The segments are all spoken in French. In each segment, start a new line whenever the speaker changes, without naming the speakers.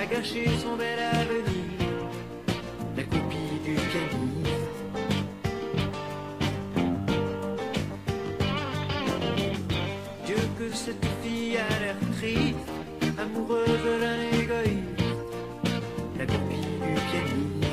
a gâché son bel avenir, la copie du pianiste. Dieu que cette fille a l'air triste, amoureuse d'un égoïste, la copie du pianiste.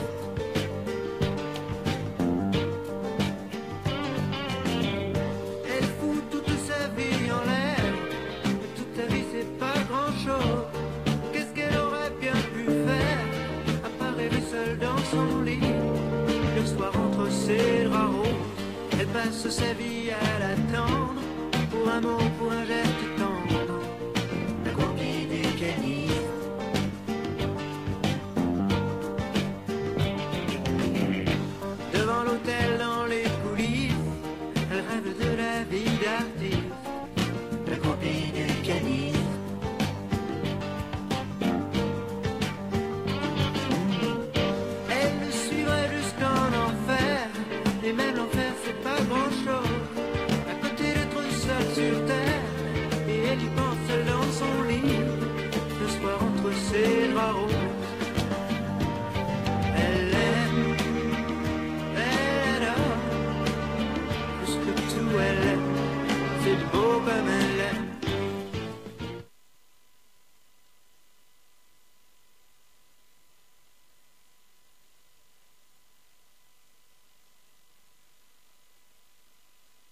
Elle fout toute sa vie en l'air, toute sa vie c'est pas grand chose. Qu'est-ce qu'elle aurait bien pu faire, à part rêver seule dans son lit, le soir entre ses draps roses. Elle passe sa vie